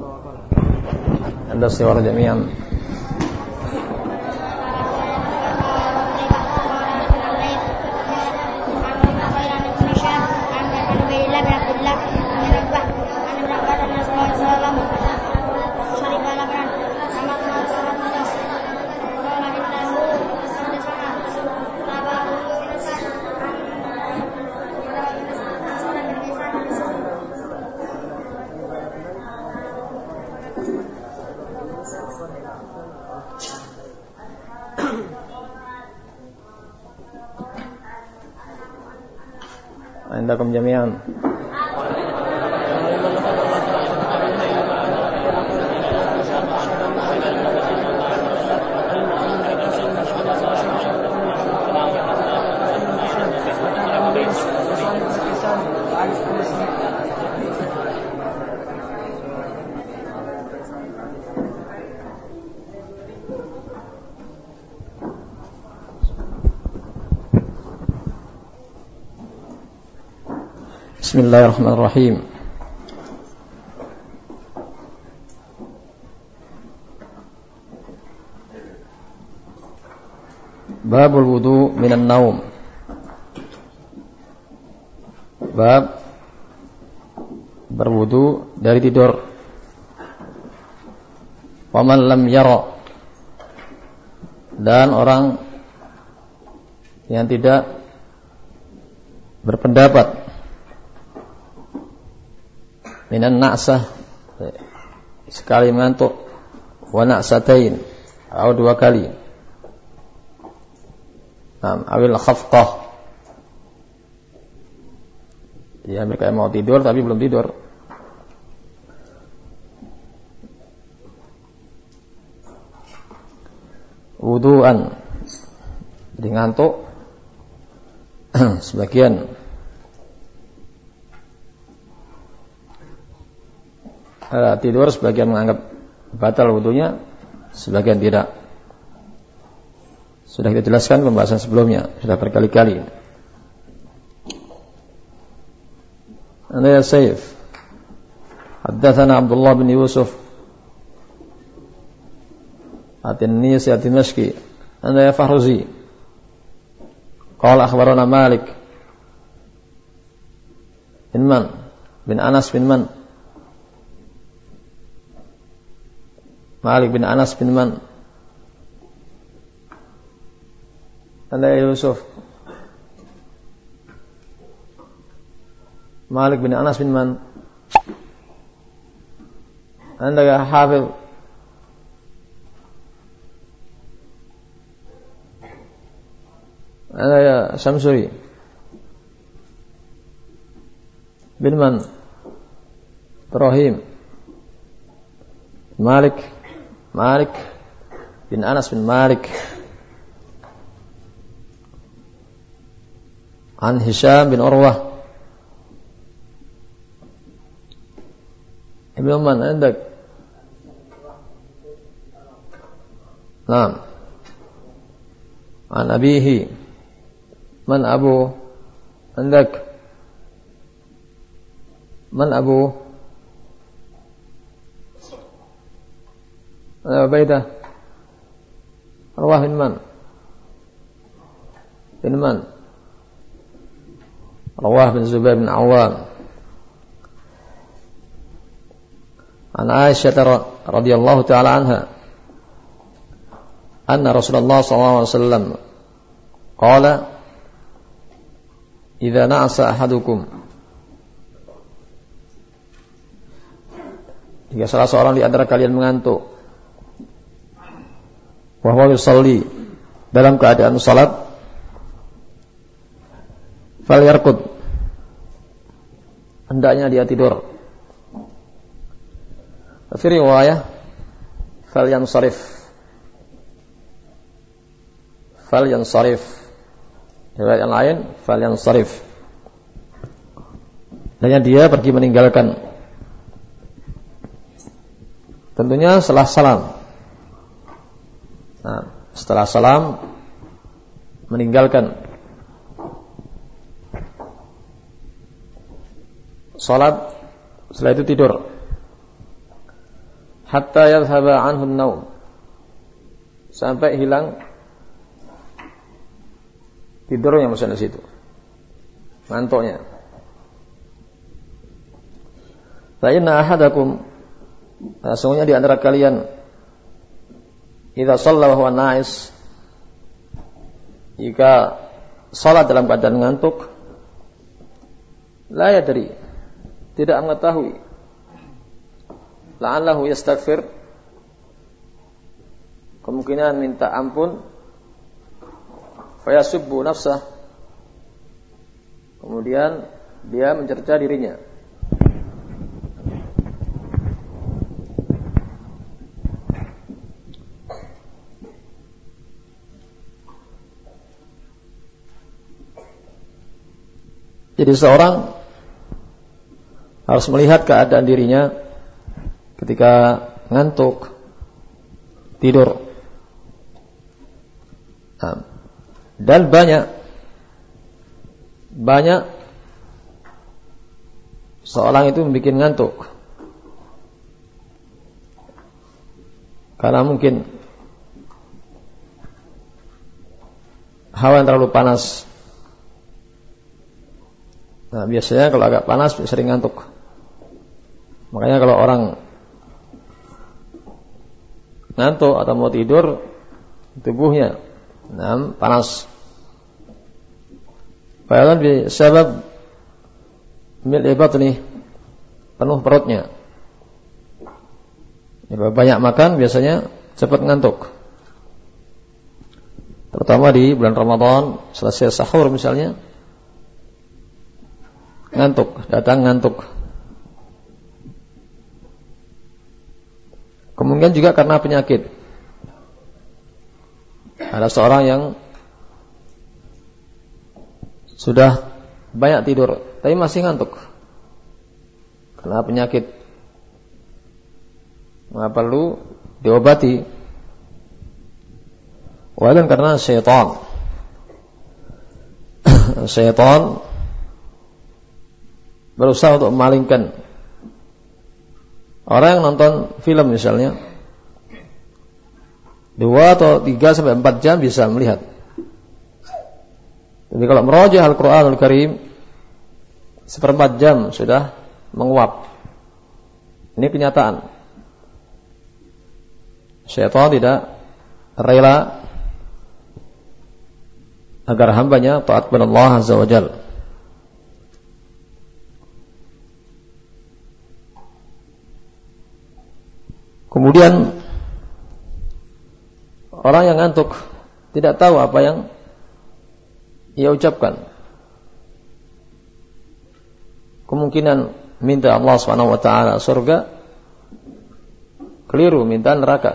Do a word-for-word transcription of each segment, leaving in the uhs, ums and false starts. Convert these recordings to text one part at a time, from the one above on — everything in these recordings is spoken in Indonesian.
Anda siwar jami'an. Indakum jami'an. Bismillahirrahmanirrahim. Babul wudu minan naum. Bab berwudu dari tidur. Waman lam yara, dan orang yang tidak berpendapat minan na'sah, sekali mengantuk, wa na'satain, atau dua kali, nah, awil khafqah, ya mereka mau tidur tapi belum tidur, wudu'an, jadi ngantuk, sebagian Uh, tidur, sebagian menganggap batal wudunya, sebagian tidak. Sudah kita jelaskan pembahasan sebelumnya, sudah berkali-kali. Ana ya Saif, haddatsana Abdullah bin Yusuf at-Tinnisi at-Dimashqi, ana ya Fahruzi, qala akhbarana Malik bin Man bin Anas bin Man Malik bin Anas bin Man, Anda Yusuf, Malik bin Anas bin Man, Anda ya Hafiz, Anda ya Syamsuri bin Man, Ibrahim, Malik Malik bin Anas bin Malik, an Hisham bin Urwah, Ibn Man عندك. نعم. عن أبيه. من أبوه عندك؟ من أبوه؟ عبيدة. رواه بن من؟ بن من؟ رواه بن زبير بن عوام. عن عائشة رضي الله تعالى عنها أن رسول الله صلى الله عليه وسلم قال إذا نعس أحدكم, jika salah seorang di antara kalian mengantuk, wa huwa yusalli, dalam keadaan salat, falyarqud, hendaknya dia tidur. Fi riwayah falyansarif, falyansarif, riwayat yang lain falyansarif, hendaknya dia pergi meninggalkan, tentunya setelah salam. Nah, setelah salam meninggalkan salat, setelah itu tidur. hatta yadhhaba anhu an-naum, sampai hilang tidurnya maksudnya di situ, ngantuknya. Fa inna ahadakum, nah, sungguhnya di antara kalian, idza shalla wa huwa na'is, jika salat dalam keadaan ngantuk, la yadri, tidak mengetahui, la'allahu yastaghfir, kemungkinan minta ampun, fayasubbu nafsah, kemudian dia mencerca dirinya. Jadi seorang harus melihat keadaan dirinya ketika ngantuk, tidur. Nah, dan banyak banyak seorang itu membuat ngantuk karena mungkin hawa yang terlalu panas. Nah, biasanya kalau agak panas sering ngantuk. Makanya kalau orang ngantuk atau mau tidur, tubuhnya nah, panas. Padahal bisabab mil'i batni, penuh perutnya. Ya, banyak makan biasanya cepat ngantuk. Terutama di bulan Ramadan, selesai sahur misalnya, ngantuk, datang ngantuk. Kemungkinan juga karena penyakit. Ada seorang yang sudah banyak tidur, tapi masih ngantuk karena penyakit, maka perlu diobati. Walaupun karena syaitan, syaitan berusaha untuk memalingkan orang yang nonton film misalnya dua atau tiga sampai empat jam bisa melihat. Jadi kalau merajah Al-Quranul Karim seperempat jam sudah menguap. Ini kenyataan. Syaitan tidak rela agar hambanya taat kepada Allah Azza wa Jalla. Kemudian orang yang ngantuk tidak tahu apa yang ia ucapkan. Kemungkinan minta Allah Subhanahu wa taala surga, keliru minta neraka.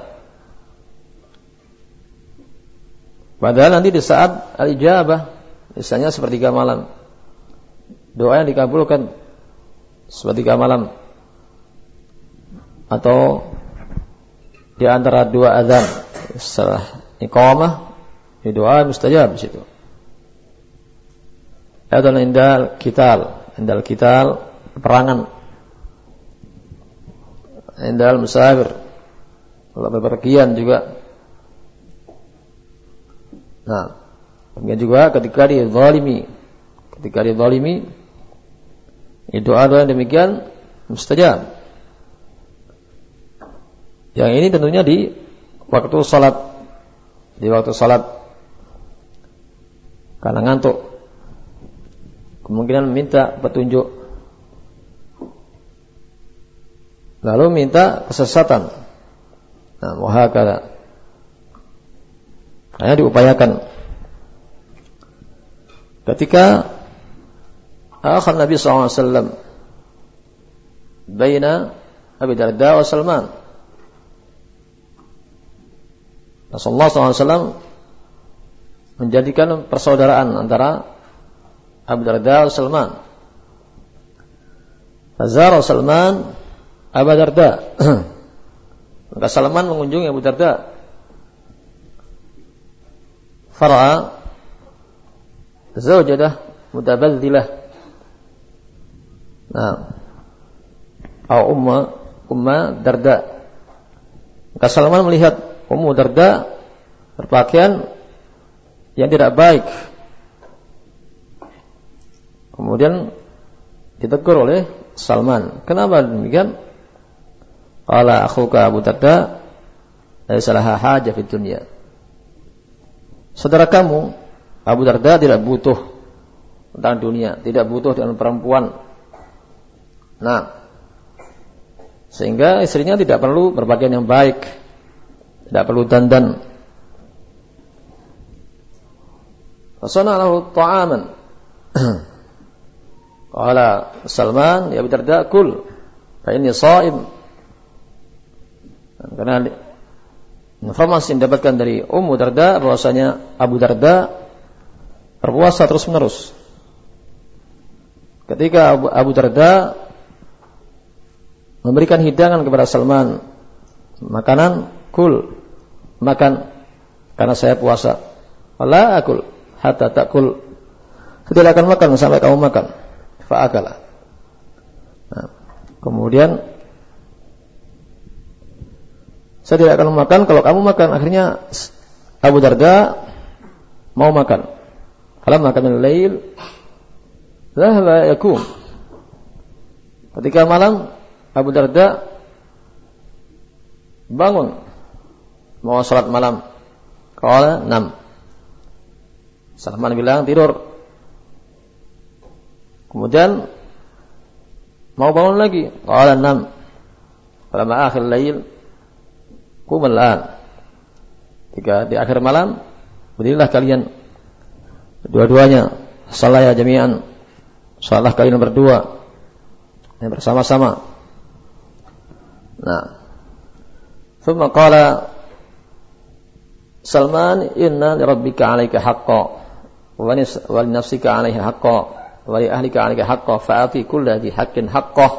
Padahal nanti di saat al-ijabah, misalnya sepertiga malam, doa yang dikabulkan sepertiga malam, atau di antara dua azan setelah iqamah, di doa mustajab di situ. Atau indal kital, indal kital peperangan, indal musafir, kalau bepergian juga. Nah, kemudian juga ketika dizalimi, ketika dizalimi, doa-doa yang demikian mustajab. Yang ini tentunya di waktu salat, di waktu salat karena ngantuk, kemungkinan meminta petunjuk, lalu minta kesesatan. Nah, muhakala, hanya diupayakan. Ketika akhir Nabi sallallahu alaihi wasallam baina Abi Darda wa Salman, Rasulullah sallallahu alaihi wasallam menjadikan persaudaraan antara Abu Darda dan Salman. Fazara Salman Abu Darda. Maka Salman mengunjungi Abu Darda. Fara'a zawjadah mutabaddilah. Nah, atau umma umma Darda. Maka Salman melihat Ummu Darda berpakaian yang tidak baik. Kemudian ditegur oleh Salman. Kenapa demikian? Qala akhuka Abu Darda laisa laha hajah fid dunya. Saudara kamu Abu Darda tidak butuh tentang dunia, tidak butuh dengan perempuan. Nah, sehingga istrinya tidak perlu berpakaian yang baik, tidak perlu dandan. Fasana lahu ta'aman. Qala Salman ya Abu Darda kul fa inni sha'im. Karena informasi yang didapatkan dari Ummu Darda bahwasanya Abu Darda berpuasa terus-menerus. Ketika Abu, Abu Darda memberikan hidangan kepada Salman, makanan, kul, makan karena saya puasa. Wala akul hatta takul. Tidak akan makan sampai kamu makan. Fa'akala. Nah, kemudian saya tidak akan makan kalau kamu makan. Akhirnya Abu Darda mau makan. Falamma kana al-lail dhahaba yakum. Ketika malam Abu Darda bangun mau salat malam. Qala nam. Salman bilang tidur. Kemudian mau bangun lagi. Qala nam. Falamma akhir lail qum al-an. Ketika di akhir malam berdirilah kalian dua-duanya, salat jami'an. Salatlah kalian berdua yang bersama-sama. Nah, thumma qala Salman inna li rabbika 'alaika haqqan wa li nafsika 'alaiha haqqan wa li ahlika 'alaika haqqan fa'ati kulli dhi haqqin haqqah.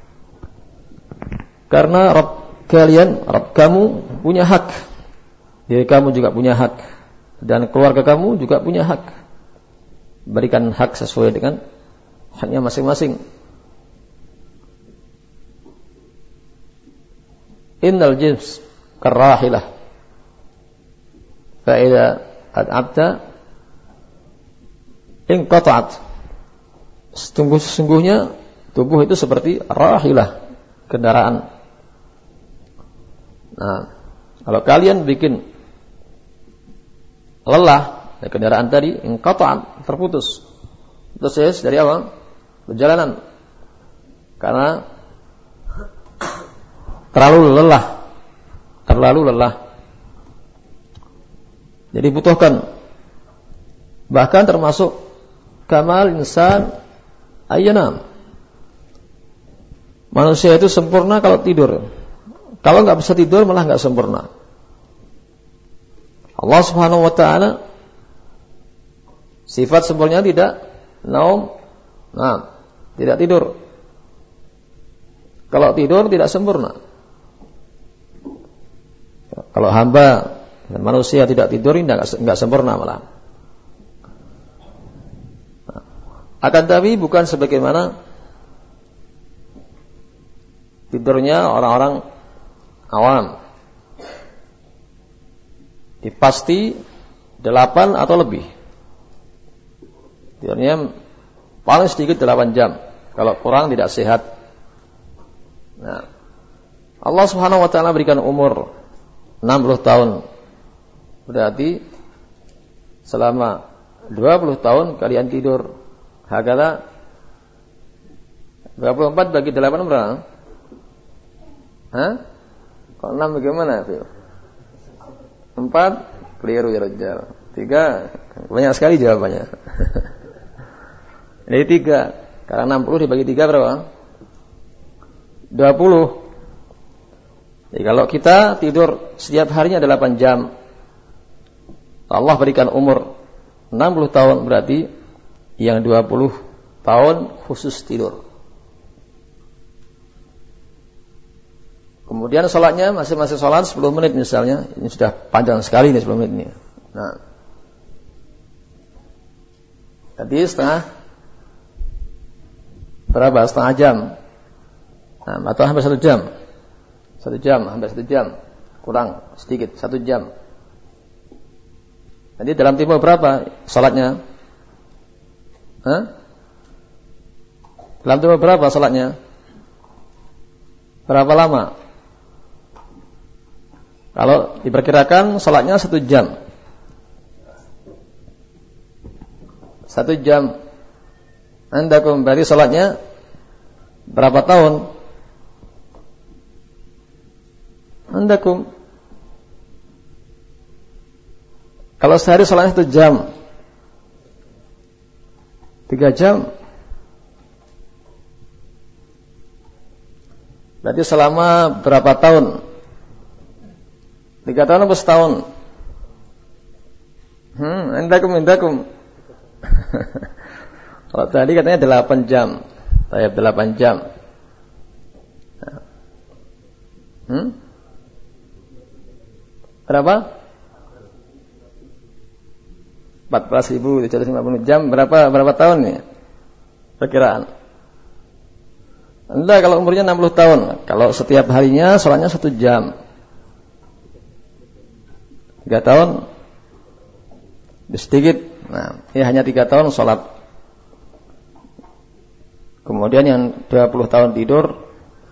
Karena Rabb kalian, Rabb kamu punya hak, diri kamu juga punya hak, dan keluarga kamu juga punya hak. Berikan hak sesuai dengan haknya masing-masing. Innal jins karahilah fa idza at'abta inqata'at. Sesungguhnya tubuh itu seperti rahilah, kendaraan. Nah, kalau kalian bikin lelah dari kendaraan tadi, inqata'at, terputus. Terus dari awal perjalanan. Karena terlalu lelah. Terlalu lelah. Jadi butuhkan. Bahkan termasuk kamal insan ayyanam. Manusia itu sempurna kalau tidur. Kalau enggak bisa tidur malah enggak sempurna. Allah Subhanahu wa taala sifat sempurnanya tidak naum, nah, tidak tidur. Kalau tidur tidak sempurna. Kalau hamba dan manusia tidak tidur tidak enggak sempurna malah. Akan tapi bukan sebagaimana tidurnya orang-orang awam. Dipasti delapan atau lebih. Tidurnya paling sedikit delapan jam. Kalau kurang tidak sehat. Nah, Allah Subhanahu wa taala berikan umur enam puluh tahun. Berarti selama dua puluh tahun kalian tidur. Hakala dua puluh empat bagi delapan berapa? Hah? Kok enam bagaimana? empat keliru ya Rajal. tiga banyak sekali jawabannya. Ini tiga. Karena enam puluh dibagi tiga berapa? dua puluh. Jadi kalau kita tidur setiap harinya delapan jam, Allah berikan umur enam puluh tahun, berarti yang dua puluh tahun khusus tidur. Kemudian sholatnya masing-masing sholat sepuluh menit misalnya. Ini sudah panjang sekali nih sepuluh menit ini. Nah, jadi setengah berapa? Setengah jam. Nah, atau hampir satu jam. Satu jam, hampir satu jam. kurang sedikit, satu jam. Jadi dalam tempo berapa salatnya? Hah? Dalam tempo berapa salatnya? Berapa lama? Kalau diperkirakan salatnya satu jam. Satu jam. Anda kembali salatnya berapa tahun? Anda kum. Kalau sehari salatnya satu jam, tiga jam, berarti selama berapa tahun? Tiga tahun atau setahun? Hmm, indakum indakum. Kalau tadi katanya delapan jam, saya delapan jam. Hmm? Berapa? empat belas ribu tujuh ratus lima puluh jam, berapa berapa tahun nih? Perkiraan. Anda kalau umurnya enam puluh tahun, kalau setiap harinya sholatnya satu jam, tiga tahun, sedikit. Nah, ini hanya tiga tahun sholat. Kemudian yang dua puluh tahun tidur,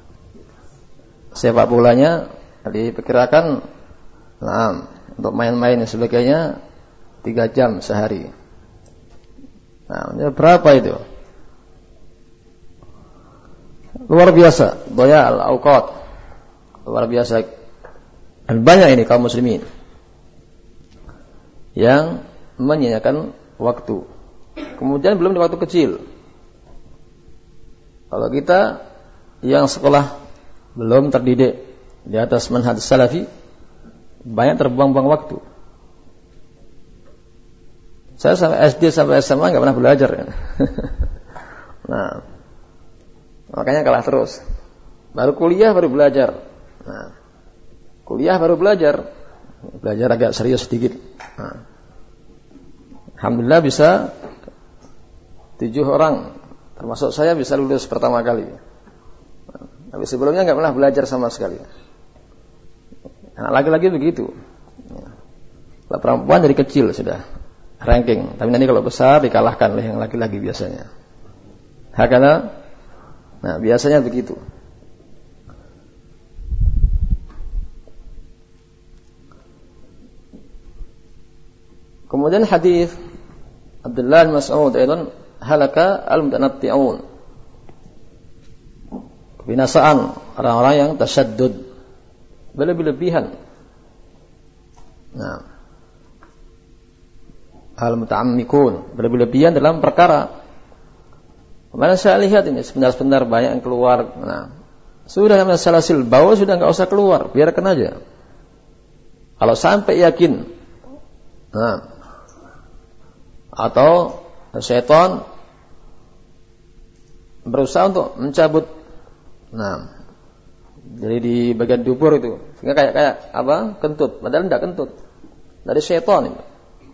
sepak bolanya diperkirakan, nah, untuk main-main dan sebagainya tiga jam sehari. Nah, berapa itu? Luar biasa, doya al-awqat. Luar biasa. Dan banyak ini kaum muslimin yang menyia-nyiakan waktu. Kemudian belum di waktu kecil. Kalau kita yang sekolah belum terdidik di atas manhaj salafi, banyak terbuang-buang waktu. Saya sampai S D sampai S M A nggak pernah belajar. Nah, makanya kalah terus. Baru kuliah baru belajar. Nah, kuliah baru belajar, belajar agak serius sedikit. Nah, alhamdulillah bisa tujuh orang, termasuk saya bisa lulus pertama kali. Nah, tapi sebelumnya nggak pernah belajar sama sekali. Anak laki-laki begitu. Kalau perempuan dari kecil sudah ranking, tapi nanti kalau besar dikalahkan oleh yang laki-laki biasanya. Hakana, nah biasanya begitu. Kemudian hadis Abdullah bin Mas'ud aidan halaka al-mutanatti'un. Kebinasaan orang-orang yang tasyaddud, berlebih-lebihan. Nah, al-muta'ammikun, berlebih-lebihan dalam perkara. Kemarin saya lihat ini sebentar-sebentar banyak yang keluar. Nah, sudah namanya salasil baul sudah enggak usah keluar, biarkan aja. Kalau sampai yakin, nah, atau syaitan berusaha untuk mencabut, nah, jadi di bagian dubur itu, sehingga kayak kayak apa? Kentut, padahal tidak kentut. Dari syaitan itu.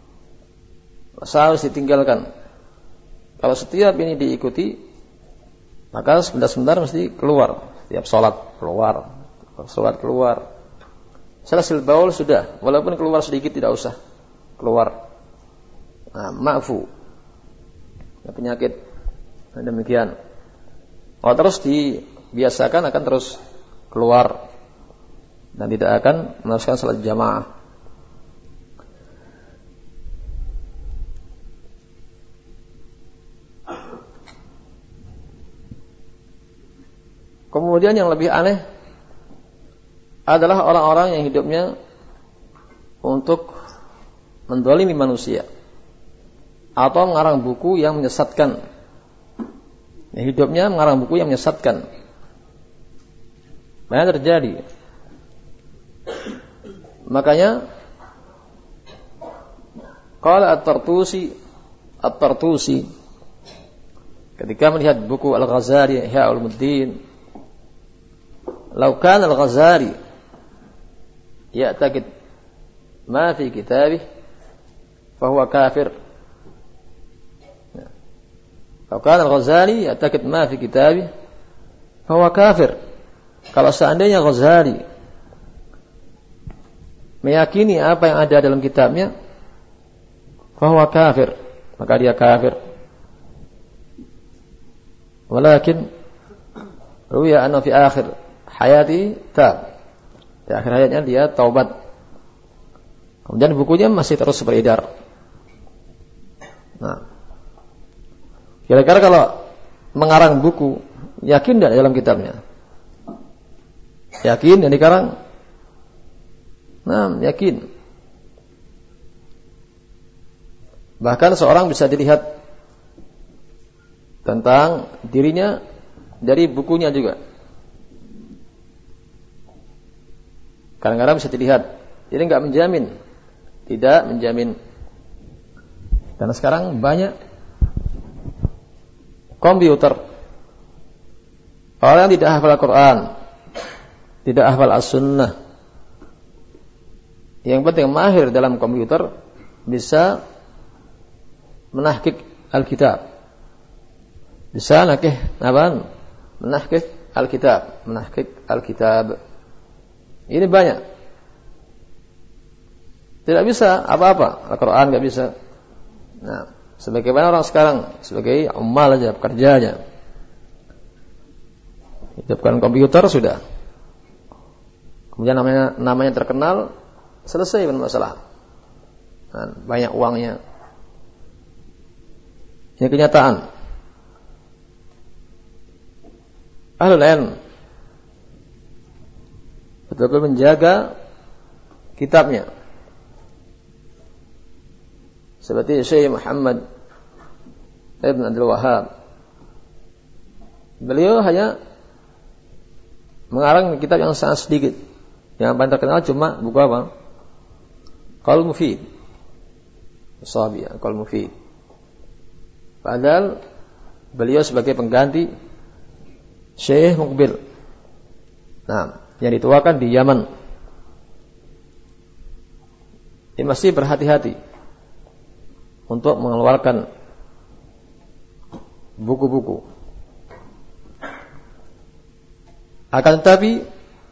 Harus ditinggalkan. Kalau setiap ini diikuti, maka sebentar-sebentar mesti keluar. Setiap sholat keluar, sholat keluar. Salasil baul sudah, walaupun keluar sedikit tidak usah keluar. Nah, ma'fu. Ya, penyakit. Nah, demikian. Kalau terus dibiasakan akan terus keluar dan tidak akan meneruskan salat jamaah. Kemudian yang lebih aneh adalah orang-orang yang hidupnya untuk mendolimi manusia atau mengarang buku yang menyesatkan. Yang hidupnya mengarang buku yang menyesatkan. Banyak terjadi. Makanya qala at-Tartusi at-Tartusi ketika melihat buku Al-Ghazali Ihya Ulumuddin, "Lau kana Al-Ghazali ya'taqid ma fi kitabih fa huwa kafir." "Lau kana Al-Ghazali ya'taqid ma fi kitabih fa huwa kafir." Kalau seandainya Ghazali meyakini apa yang ada dalam kitabnya, fahuwa kafir, maka dia kafir. Walakin ruya anna fi akhir hayati tab, di akhir hayatnya dia taubat. Kemudian bukunya masih terus beredar. Nah, kira-kira kalau mengarang buku, yakin tidak dalam kitabnya? Yakin yang dikarang? Nah, yakin. Bahkan seorang bisa dilihat tentang dirinya dari bukunya juga. Kadang-kadang bisa dilihat. Ini enggak menjamin. Tidak menjamin. Karena sekarang banyak komputer. Orang yang tidak hafal Al-Quran, tidak hafal As-Sunnah, yang penting mahir dalam komputer, bisa menahqiq Alkitab, bisa nakih apa? Menahqiq Alkitab, menahqiq Alkitab. Ini banyak. Tidak bisa apa-apa, Al-Quran nggak bisa. Nah, sebagaimana orang sekarang sebagai ummal aja, pekerja aja, hidupkan komputer sudah. Kemudian namanya namanya terkenal, selesai masalah. Nah, banyak uangnya. Ini kenyataan. Ahlul ilm betul-betul menjaga kitabnya. Seperti Syekh Muhammad Ibn Abdul Wahhab. Beliau hanya mengarang kitab yang sangat sedikit. Yang paling terkenal cuma buku apa? Qaul Mufid. Sahabi, Qaul Mufid. Padahal beliau sebagai pengganti Syekh Muqbil. Nah, yang dituakan di Yaman. Ini masih berhati-hati untuk mengeluarkan buku-buku. Akan tetapi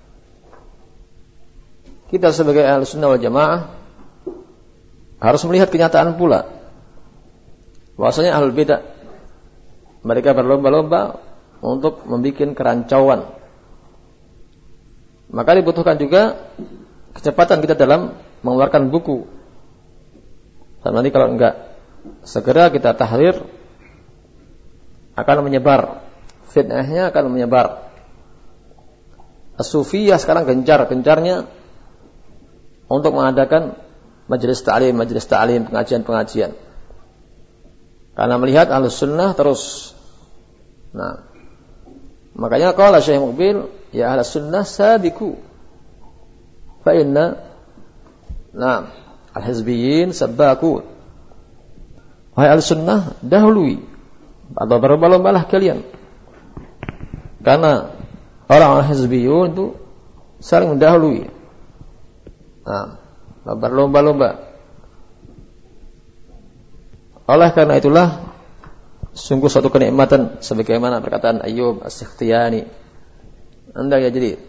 kita sebagai Ahlussunnah wal Jamaah harus melihat kenyataan pula bahwasanya ahlul bidah mereka berlomba-lomba untuk membuat kerancauan. Maka dibutuhkan juga kecepatan kita dalam mengeluarkan buku. Dan nanti kalau enggak segera kita tahrir, akan menyebar, fitnahnya akan menyebar. As-Sufiyah sekarang gencar-gencarnya untuk mengadakan majelis ta'lim, majelis ta'lim, pengajian-pengajian. Karena melihat Ahlus-Sunnah terus. Nah, makanya qala Syekh Muqbil, ya Ahlus-Sunnah sabiqu. Fa inna nah, al-hizbiyyin sabbaqun. Wahai Ahlus-Sunnah, dahului atau berlomba-lombalah kalian. Karena orang hizbiyun itu saling mendahului. Nah, berlomba-lomba. Oleh karena itulah sungguh suatu kenikmatan sebagaimana perkataan Ayyub As-Sikhtiyani. Anda ya jadi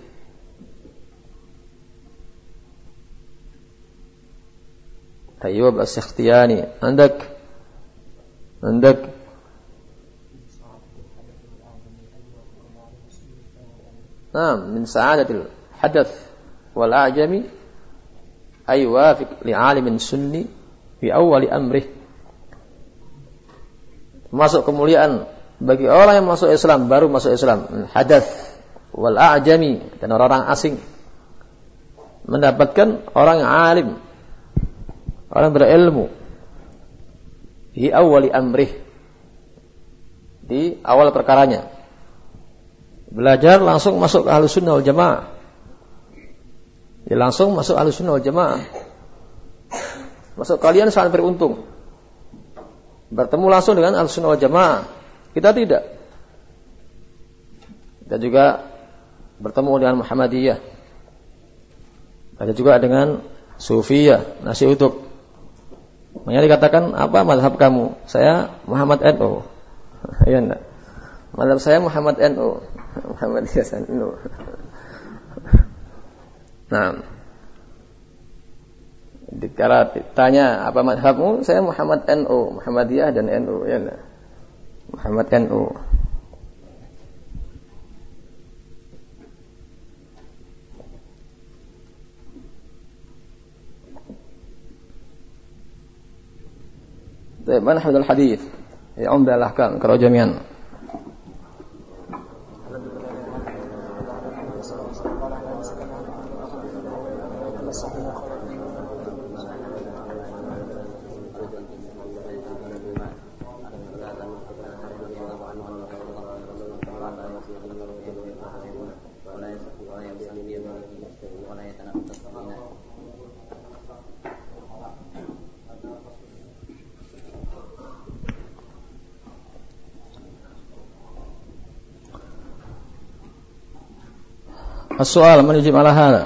Ayyub As-Sikhtiyani, andak andak Naam, min sa'adatil hadath wal a'jami ay wafiq li 'alimin sunni fi awwali amrih. Masuk kemuliaan bagi orang yang masuk Islam, baru masuk Islam, hadath wal a'jami, dan orang-orang asing mendapatkan orang yang alim, orang berilmu fi awwali amrih, di awal perkaranya. Belajar langsung masuk ke Ahlussunnah wal Jamaah. Ya, langsung masuk Ahlussunnah wal Jamaah. Masuk kalian sangat beruntung. Bertemu langsung dengan Ahlussunnah wal Jamaah. Kita tidak. Kita juga bertemu dengan Muhammadiyah. Ada juga dengan Sufiyah, nasi uduk. Makanya dikatakan, apa mazhab kamu? Saya Muhammad N U. Ya enggak? Mazhab saya Muhammad N U. Muhammadiyah N U. Nah, Dikala ditanya apa mazhabmu, saya Muhammad N U, Muhammadiyah dan N U, ya nah. Muhammad N U. Baik, mana hadal hadis? Ya umdah al-ahkam, kalau jami'an. السؤال من يجيب على هذا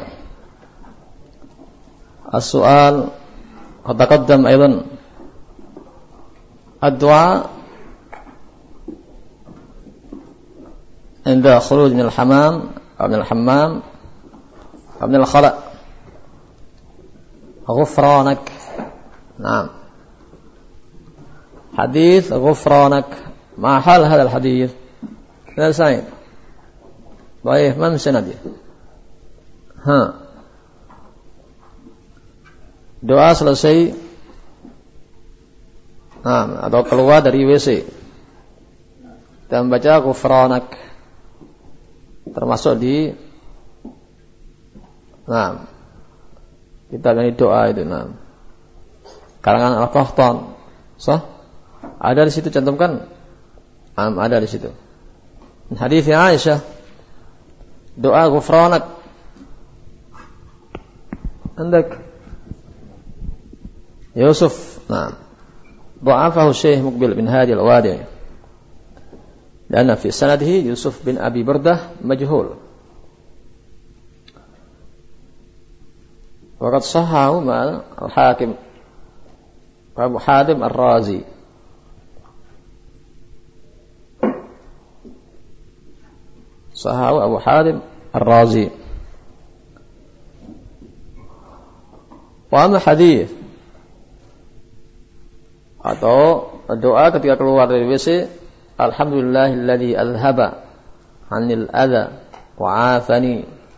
السؤال قد تقدم أيضا الدعاء عند خروج من الحمام أو من الحمام أو من الخلاء غفرانك نعم حديث غفرانك ما حال هذا الحديث لا سعيد ضعيف من سنده ha doa selesai nah, atau keluar dari W C dan baca ghufranak termasuk di nah kita ini doa itu nah karangan Al-Qahtan sah ada di situ cantumkan um, ada di situ hadis Aisyah doa ghufranak عندك يوسف نعم ضعفه الشيخ مقبل بن هادي الوادعي لأن في سنده يوسف بن أبي بردة مجهول وقد صححه مع الحاكم أبو حاتم الرازي صححه أبو حاتم الرازي Wahana hadis atau doa ketika keluar dari W C, alhamdulillahilladzi azhaba 'anil adza wa 'afani.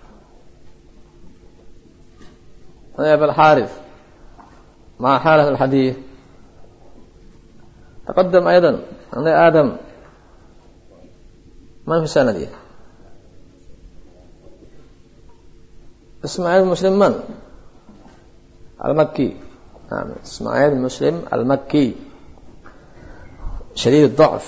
Ya Abul Harith, ma halah al-hadis? تقدم أيضا عن آدم من في السنة دي؟ إسماعيل مسلم من؟ المكي نعم إسماعيل مسلم المكي شديد الضعف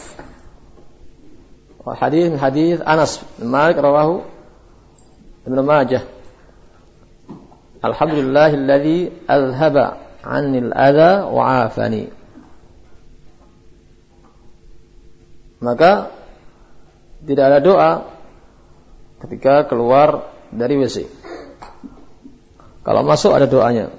وحديث من حديث أنس بن مالك رواه ابن ماجه الحمد لله الذي أذهب عني الأذى وعافني maka tidak ada doa ketika keluar dari W C. Kalau masuk ada doanya.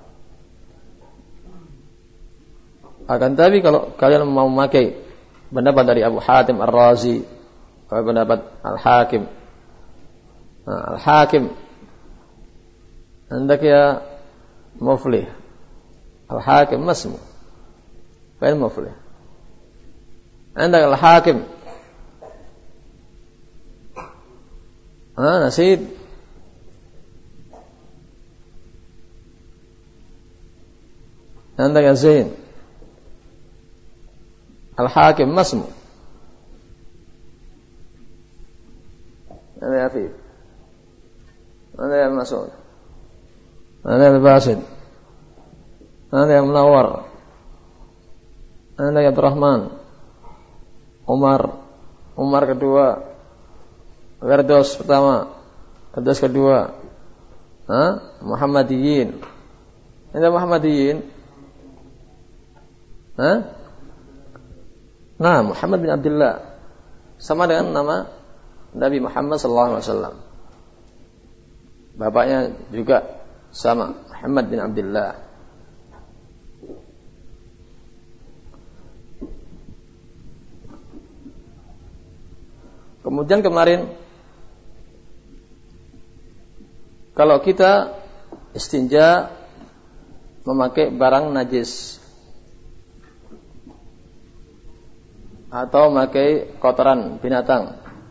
Akan tapi kalau kalian mau memakai pendapat dari Abu Hatim Ar-Razi atau pendapat Al-Hakim, nah, Al-Hakim hendak ya muflih, Al-Hakim masmu, fa'il muflih. Hendak Al-Hakim, ah nasid, hendak ya Zain. Al-Hakim masmu. Mana ya Afif? Mana ya Mas'ud? Mana ya Basid? Mana ya Munawwar? Mana ya Abdurrahman? Umar, Umar kedua, Firdaus pertama, Firdaus kedua, ha? Muhammadiyin. Ada Muhammadiyin? Ha? Nah, Muhammad bin Abdullah sama dengan nama Nabi Muhammad sallallahu alaihi wasallam. Bapaknya juga sama, Muhammad bin Abdullah. Kemudian kemarin kalau kita istinja memakai barang najis atau memakai kotoran binatang,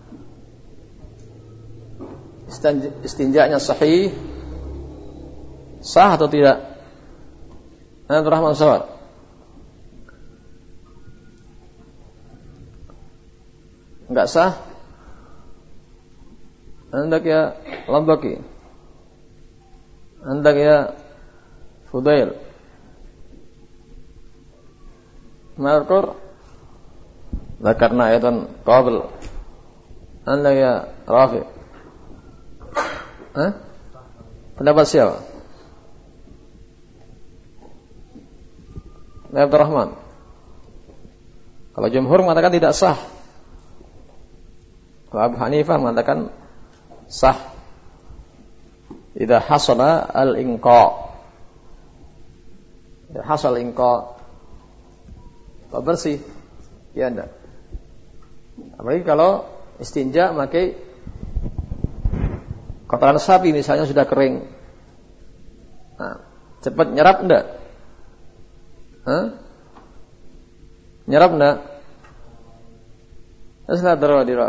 istinjanya sahih, sah atau tidak? Abdul Rahman Sawar. Enggak sah? Hendak ya Lambaki, hendak ya Fudail, Markur, Zakarna ayatan Qabil, hendak ya Rafi. Hah? Pendapat siapa? Abdul Rahman. Kalau jumhur mengatakan tidak sah. Kalau Abu Hanifah mengatakan sah. Idza hasala al-inqa. Idza hasal inqa. Kalau bersih, ya enggak. Apalagi kalau istinja pakai kotoran sapi misalnya sudah kering. Nah, cepat nyerap enggak? Hah? Nyerap enggak? Asla dara dira.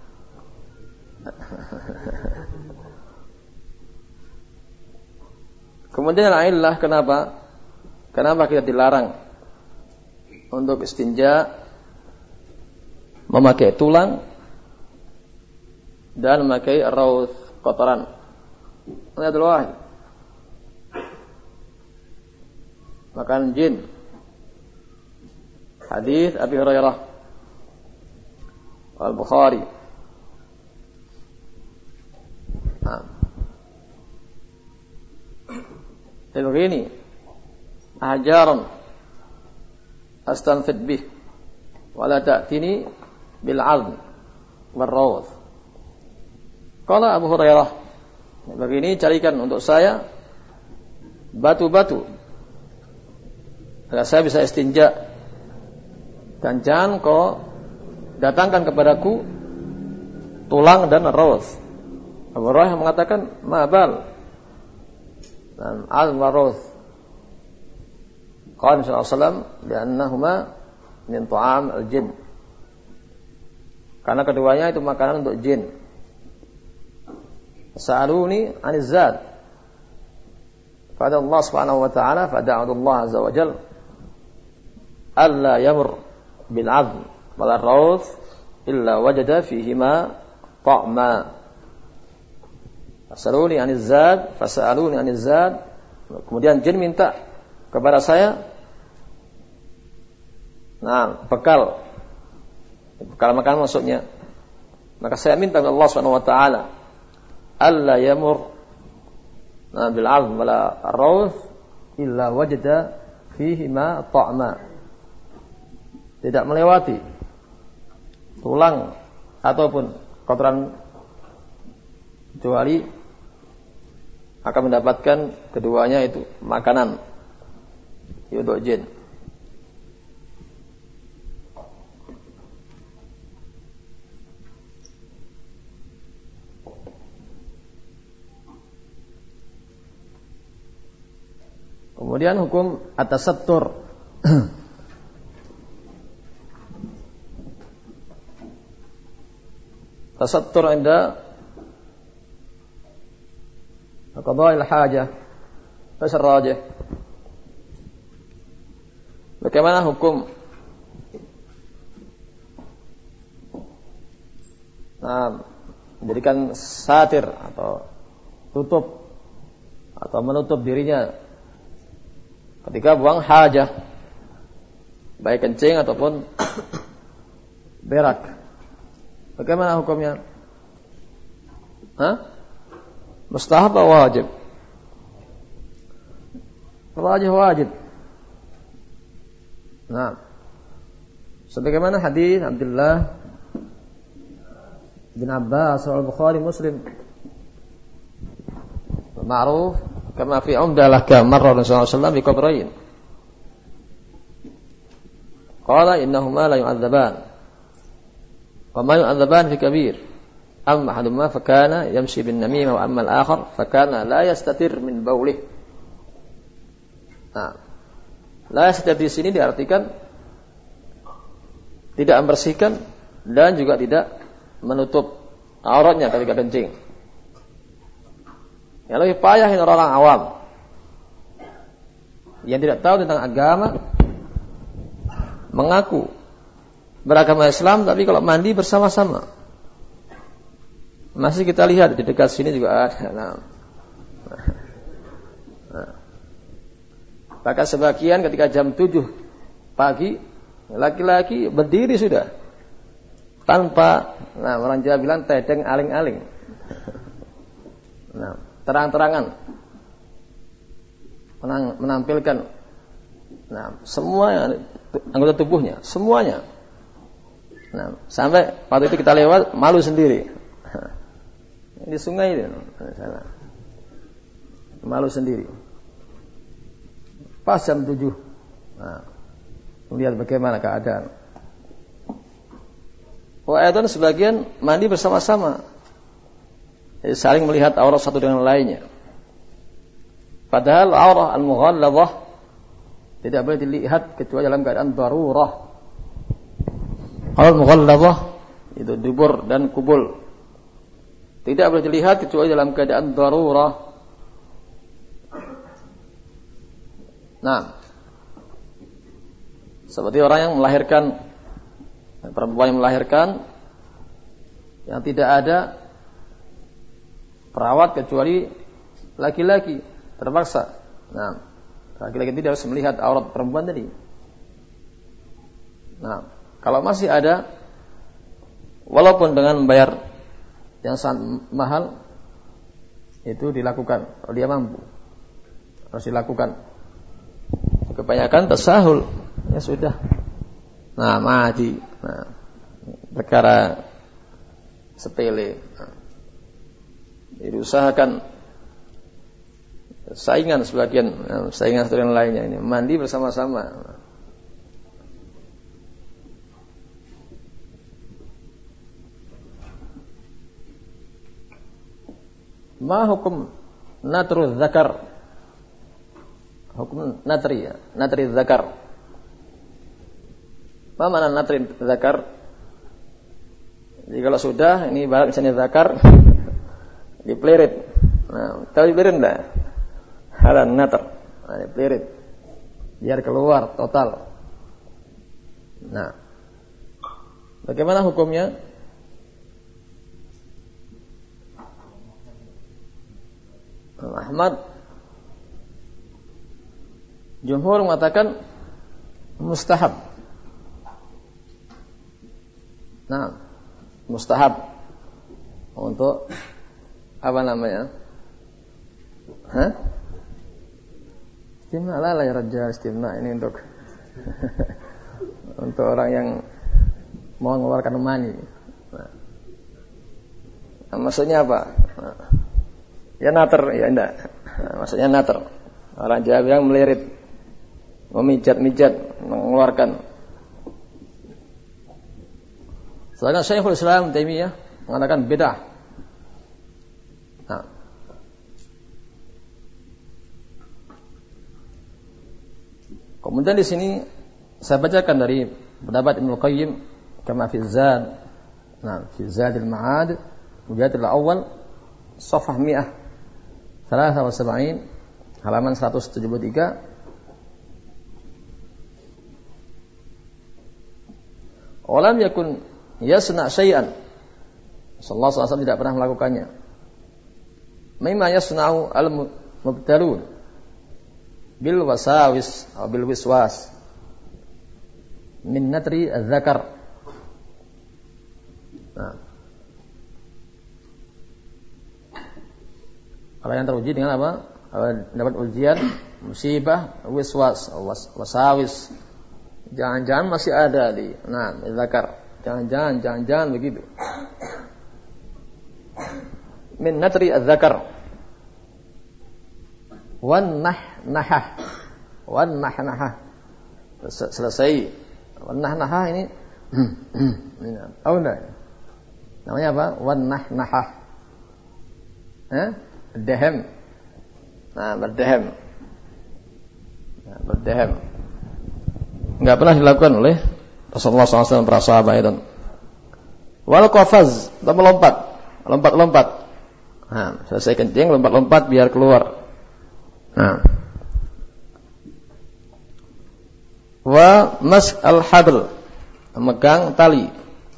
Kemudian illah kenapa? Kenapa kita dilarang untuk istinja memakai tulang dan memakai rauth kotoran? Ini adalah makan jin. Hadis Abi Hurairah Al-Bukhari. Nah. Jadi begini, ajaran astanfid bih wala ta'tini bil 'azm wal rawth. Qala Abu Hurairah, begini carikan untuk saya batu-batu agar saya bisa istinja, dan jangan kau datangkan kepadaku tulang dan rawth. Abu Hurairah mengatakan ma'bal dan azm wa rawth. Qala sallallahu alaihi wasallam li'annahuma min ta'am al-jinn. Karena keduanya itu makanan untuk jin. Sa'aluni 'anil zad. Fa'ada Allah subhanahu wa ta'ala fa'ada'adu Allah azza wa jalla alla yamur bil 'azm wal rawth illa wajada fihima ta'ma. Fasaluni 'anil zad, fasaluni 'anil zad. Kemudian jin minta kepada saya, nah, bekal. Bekal makan maksudnya. Maka saya minta kepada Allah Subhanahu wa taala alla yamur nah, bil 'azm wala ar-rawth illa wajada fihi ma ta'ma. Tidak melewati tulang ataupun kotoran kecuali akan mendapatkan keduanya itu makanan untuk jin. Kemudian hukum at-tasattur. Tasattur inda qada'il hajah. Fasal rajih. Bagaimana hukum nah, menjadikan satir atau tutup atau menutup dirinya ketika buang hajah, baik kencing ataupun berak? Bagaimana hukumnya? Hah? Mustahab atau wajib? Wajib wajib. Nah, sebagaimana hadis Abdullah bin Abbas al-Bukhari Muslim ma'ruf kama fi umdah lahkam marra Rasulullah sallallahu alaihi wasallam bi qabrayn. Qala innahuma la yu'adzaban wa ma yu'adzaban fi kabir. Amma ahaduhuma fa kana yamshi bin namimah wa amma al-akhar fa kana la yastatir min bawlih. Nah, la yastati di sini diartikan tidak membersihkan dan juga tidak menutup auratnya ketika kencing. Yang lebih payah ini orang awam yang tidak tahu tentang agama, mengaku beragama Islam tapi kalau mandi bersama-sama. Masih kita lihat di dekat sini juga ada. Nah. Nah. Bahkan sebagian ketika jam tujuh pagi laki-laki berdiri sudah tanpa, nah orang Jawa bilang tedeng aling-aling. Nah, terang-terangan menampilkan nah semua anggota tubuhnya, semuanya. Nah, sampai waktu itu kita lewat malu sendiri. Di sungai itu, malu sendiri. Pas jam tujuh, nah, lihat bagaimana keadaan. Wa'adun sebagian mandi bersama-sama, jadi saling melihat aurat satu dengan lainnya. Padahal aurat al-mughalladhah tidak boleh dilihat kecuali dalam keadaan darurah. Aurat mughalladhah itu dubur dan kubul tidak boleh dilihat kecuali dalam keadaan darurah. Nah, seperti orang yang melahirkan, perempuan yang melahirkan yang tidak ada perawat kecuali laki-laki, terpaksa. Nah, laki-laki tidak harus melihat aurat perempuan tadi. Nah, kalau masih ada, walaupun dengan membayar yang sangat mahal, itu dilakukan kalau dia mampu, harus dilakukan. Kebanyakan tasahul, ya sudah, nah mati, nah, perkara sepele. Nah, diusahakan saingan sebagian, saingan satu yang lainnya ini mandi bersama-sama. Ma hukum natru zakar? Hukum natri ya, natri zakar. Apa makna natri zakar? Jadi kalau sudah ini ibarat misalnya zakar dipelirit. Nah, tahu dipelirit enggak? Halan natr. Nah, dipelirit biar keluar total. Nah, bagaimana hukumnya? Ahmad, jumhur mengatakan mustahab. Nah, mustahab untuk apa namanya? Hah? Istimna lah ya raja istimna ini untuk untuk orang yang mau mengeluarkan mani. Nah, nah, maksudnya apa? Nah, ya nater, ya enggak. Nah, maksudnya nater. Orang Jawa bilang melirit, memijat-mijat, mengeluarkan. Sedangkan Syekhul Islam Taimiyah mengatakan bid'ah. Nah, kemudian di sini saya bacakan dari pendapat Ibnu Qayyim kama fi Zad. Nah, fi Zadil Ma'ad, mujallad al-awwal, safhah mi'ah tiga puluh tujuh, halaman seratus tujuh puluh tiga. Walam yakun yasna syai'an. Sallallahu alaihi wasallam tidak pernah melakukannya. Mimma yasna'u al-mubtalun bil wasawis atau bil wiswas min natri az-zakar. Nah, kalau yang teruji dengan apa? Dapat ujian, musibah, wiswas, was, wasawis. Jangan-jangan masih ada di, nah, zakar. Jangan-jangan, jangan-jangan begitu. Min natri az-zakar. Wan nah nahah. Wan nah nahah. Selesai. Wan nah nahah ini tahu enggak? Namanya apa? Wan nah nahah. Eh? Dehem. Nah, berdehem. Nah, berdehem. Enggak pernah dilakukan oleh Rasulullah shallallahu alaihi wasallam para sahabat itu. Wal qafaz, atau melompat, lompat-lompat. Nah, selesai kencing, lompat-lompat biar keluar. Nah. Wa mas al-habl, memegang tali.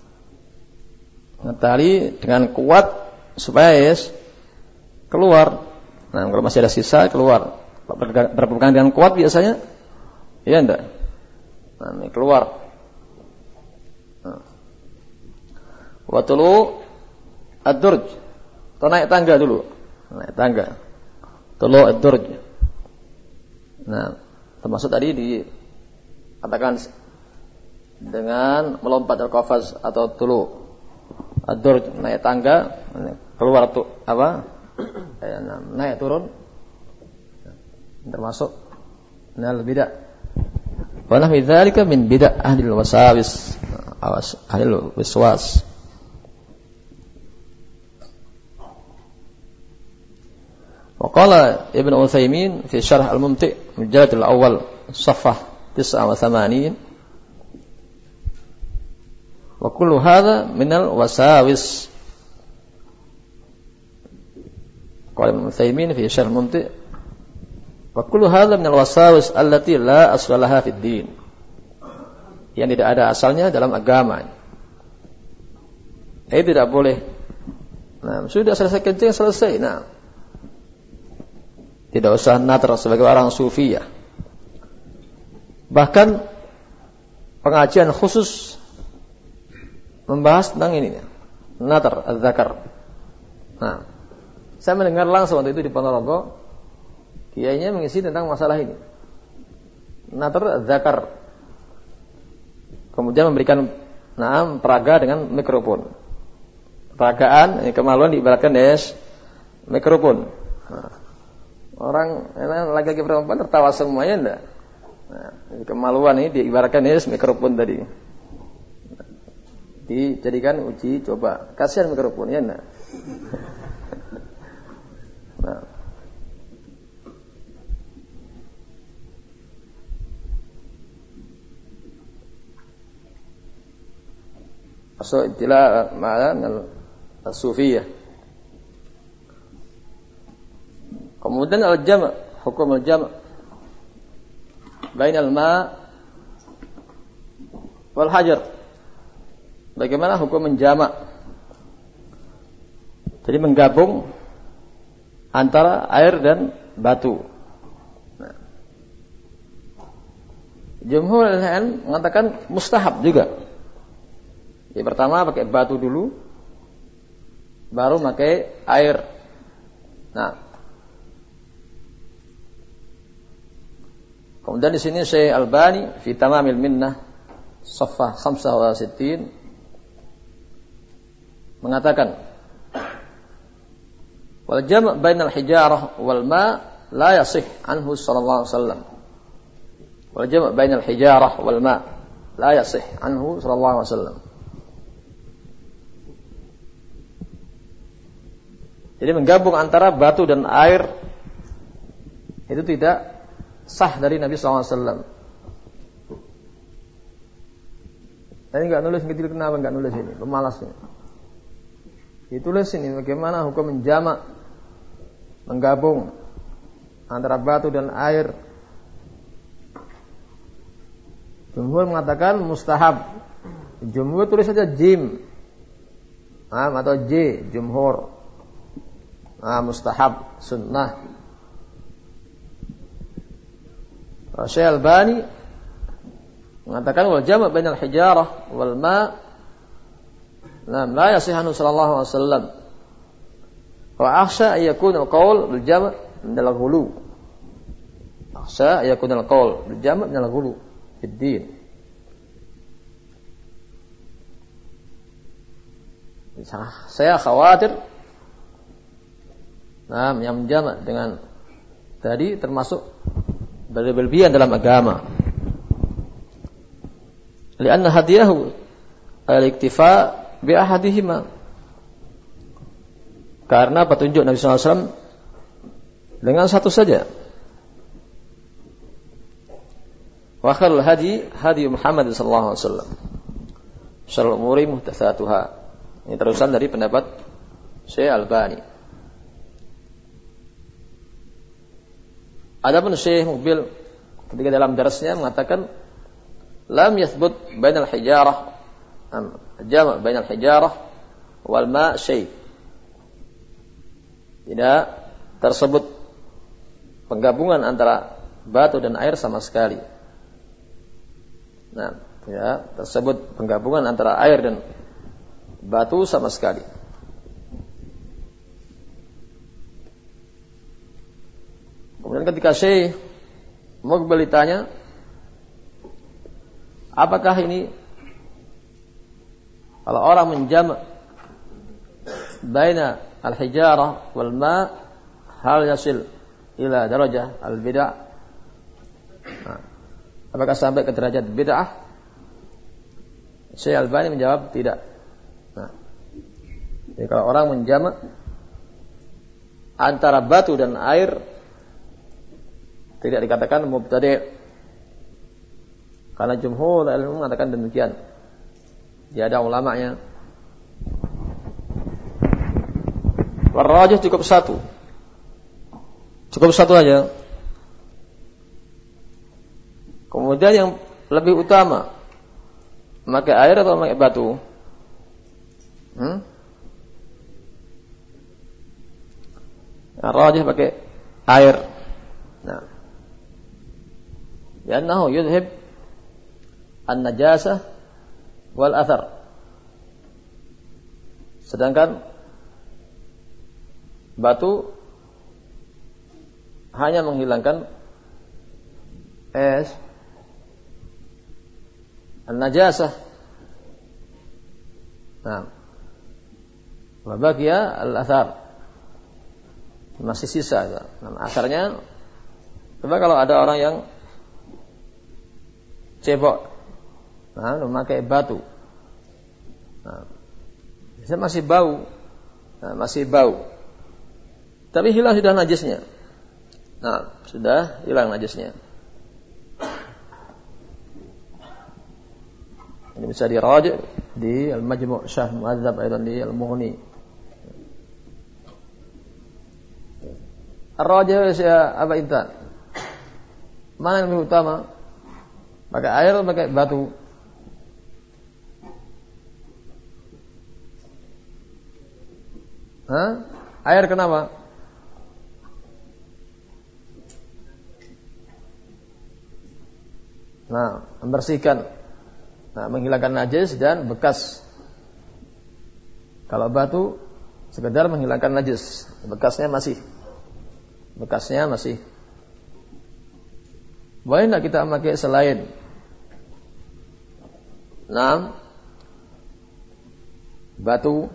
Tali dengan kuat supaya yes, keluar. Nah, kalau masih ada sisa keluar. Berpegang dengan kuat biasanya, iya enggak? Nah, ini keluar. Nah. Wa tulu ad-durj, atau naik tangga dulu. Naik tangga. Tulu ad-durj. Nah, termasuk tadi di katakan dengan melompat al-qafaz atau tulu ad-durj, naik tangga, keluar tuh apa? Naik turun. Termasuk minal bid'ah. Wa nahwi dzalika min bid'ah ahli wasawis, ahli waswas. Wa qala Ibn Utsaimin fi syarh al-Mumti' mujallad al-awwal safhah tis'a wa thamanin wa kullu hadha minal wasawis. Qala Ibn Utsaimin fi syarh al-Mumti' wa kullu hadha minal wasawis allati la asla laha fid din, yang tidak ada asalnya dalam agama. Eh tidak boleh. Nah, sudah selesai kencing selesai. Nah, tidak usah natar sebagai orang sufiyah. Bahkan pengajian khusus membahas tentang ini, natar az-zakar. Nah, saya mendengar langsung waktu itu di Ponorogo, kiainya mengisi tentang masalah ini, natar az-zakar. Kemudian memberikan naam peraga dengan mikrofon. Peragaan, kemaluan diibaratkan des mikrofon. Nah, orang laki-laki perempuan tertawa semuanya enggak. Nah, kemaluan ini diibaratkan des mikrofon tadi. Dijadikan uji coba. Kasihan mikrofon ya enggak. Nah, asal istilah ma'an al-sufiyah. Kemudian al-jam', hukum al-jam' bainal ma' wal hajar. Bagaimana hukum menjamak? Jadi menggabung antara air dan batu. Nah, Jumhur ulama mengatakan mustahab juga. Yang pertama pakai batu dulu, baru pakai air. Nah, kemudian di sini Syekh Albani fi Tamamil Minnah safhah khamsah wa sittin mengatakan wal jam' bainal hijarah wal ma' la yasih anhu sallallahu alaihi wasallam. Wal jam' bainal hijarah wal ma' la yasih anhu sallallahu alaihi wasallam. Jadi menggabung antara batu dan air itu tidak sah dari Nabi sallallahu alaihi wasallam. Tadi enggak nulis gitu, kenapa enggak nulis ini? Pemalas ini. Ditulis ini bagaimana hukum menjamak, menggabung antara batu dan air. Jumhur mengatakan mustahab. Jumhur tulis saja jim. Ah, atau J, jumhur. Ah, mustahab, sunnah. Syekh Albani mengatakan wal jama' bainal hijarah wal ma' la yasihhu sallallahu alaihi wasallam. Wa akhsha ay yakuna al-qawl bil jama' min al-ghulu. Akhsha ay yakuna al-qawl bil jama' min al-ghulu fid din. Saya khawatir nah, yang menjamak dengan tadi termasuk berlebihan dalam agama. Lianna hadiyahu al-iktifa bi ahadihima. Karena petunjuk Nabi sallallahu alaihi wasallam dengan satu saja. Wa khairul hadi hadi Muhammad sallallahu alaihi wasallam. Syarrul umuri muhdatsatuha. Ini terusan dari pendapat Syekh Albani. Adapun Syekh Muqbil ketika dalam darasnya mengatakan lam yathbut bainal hijarah am jama' bainal hijarah wal ma' syai'. Tidak tersebut penggabungan antara batu dan air sama sekali. Nah, ya, tersebut penggabungan antara air dan batu sama sekali. Kemudian ketika Syekh Muqbil ditanya, apakah ini kalau orang menjama' baina al-hijarah wal ma' hal yasil ila darajah al-bid'ah? Nah, apakah sampai ke derajat bid'ah? Syekh Albani menjawab tidak. Nah, jadi kalau orang menjama' antara batu dan air tidak dikatakan mubtadi', karena jumhur ilmu mengatakan demikian. Dia ada ulamanya. Warrajih cukup satu, cukup satu aja. Kemudian yang lebih utama, memakai air atau memakai batu? Hmm? Rajih pakai air. Nah, li'annahu yudhib an-najasah wal athar. Sedangkan batu hanya menghilangkan es an-najasah. Nah, wa baqiya al-athar, masih sisa. Nah, asarnya, coba kalau ada orang yang cebok, nah, memakai batu, nah, bisa masih bau, nah, masih bau, tapi hilang sudah najisnya. Nah, sudah hilang najisnya. Ini bisa diraji' di Al-Majmu' Syarh Mu'adzab, dan di Al-Mughni. Ar-rajih ya apa intan? Mana yang lebih utama? Pakai air atau pakai batu? Hah? Air kenapa? Nah, membersihkan, nah, menghilangkan najis dan bekas. Kalau batu sekedar menghilangkan najis, bekasnya masih, bekasnya masih. Boleh tidak kita pakai selain? Nah, batu.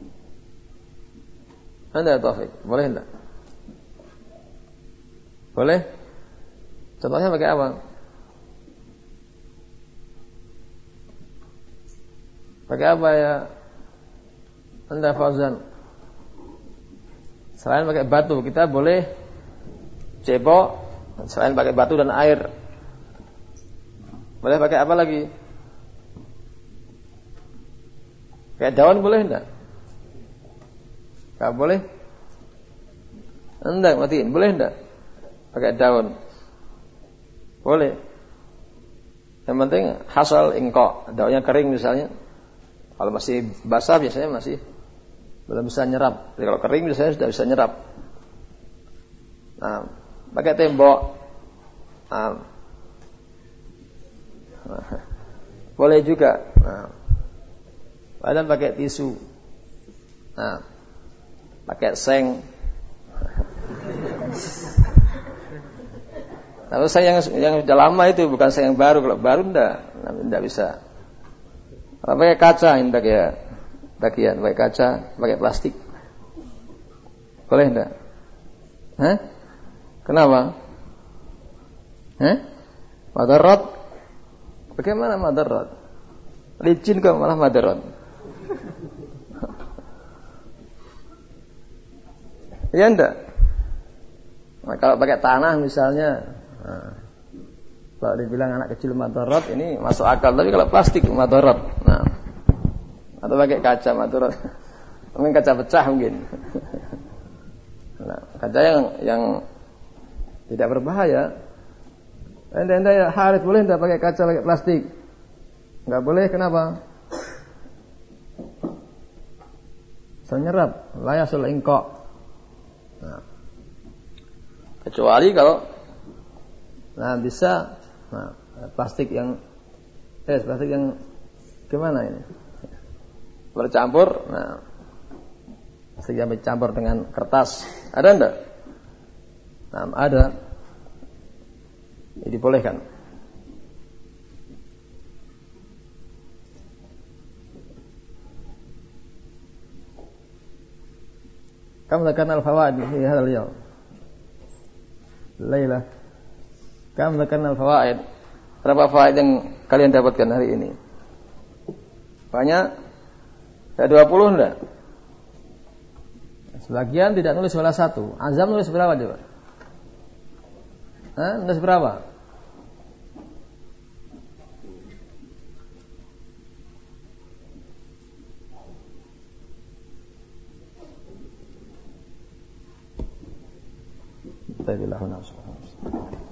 Anda Taufik, boleh tidak? Boleh? Contohnya pakai apa? Pakai apa ya Anda Fauzan? Selain pakai batu, kita boleh cebok, selain pakai batu dan air. Boleh pakai apa lagi? Pakai daun boleh enggak? Enggak boleh? Enggak, matiin. Boleh enggak? Pakai daun. Boleh. Yang penting hasal ingko, daunnya kering misalnya. Kalau masih basah biasanya masih belum bisa nyerap. Jadi kalau kering biasanya sudah bisa nyerap. Nah, pakai tembok. Nah, boleh juga. Nah, padahal pakai tisu. Nah, pakai seng. Tapi seng yang yang sudah lama itu, bukan seng yang baru. Kalau baru enggak, enggak bisa. Kalau pakai kaca, hendak ya bagian pakai kaca, pakai plastik, boleh enggak? Hah? Kenapa? Hah? Madarat? Bagaimana madarat? Licin kok malah madarat? Ya enggak? Nah, kalau pakai tanah misalnya, nah, Kalau dibilang anak kecil madarat ini masuk akal, tapi kalau plastik madarat. Nah, atau pakai kaca madarat. Mungkin kaca pecah mungkin. Nah, kaca yang yang tidak berbahaya. Ente-ente ya Harith boleh enggak pakai kaca pakai plastik? Enggak boleh, kenapa? Senyerap, layasul ingqa. Nah, kecuali kalau nah bisa nah, plastik yang eh plastik yang gimana ini? Bercampur, nah plastik yang bercampur dengan kertas. Ada enggak? Nah, ada. Jadi dibolehkan. Kam zakarna al-fawaid fi hadzal yawm. Laila. Kam zakarna al-fawaid. Berapa fawaid yang kalian dapatkan hari ini? Banyak? Ada dua puluh enggak? Sebagian tidak nulis salah satu. Azam nulis berapa coba? Hah? Nulis berapa? Baiklah, subhanallah.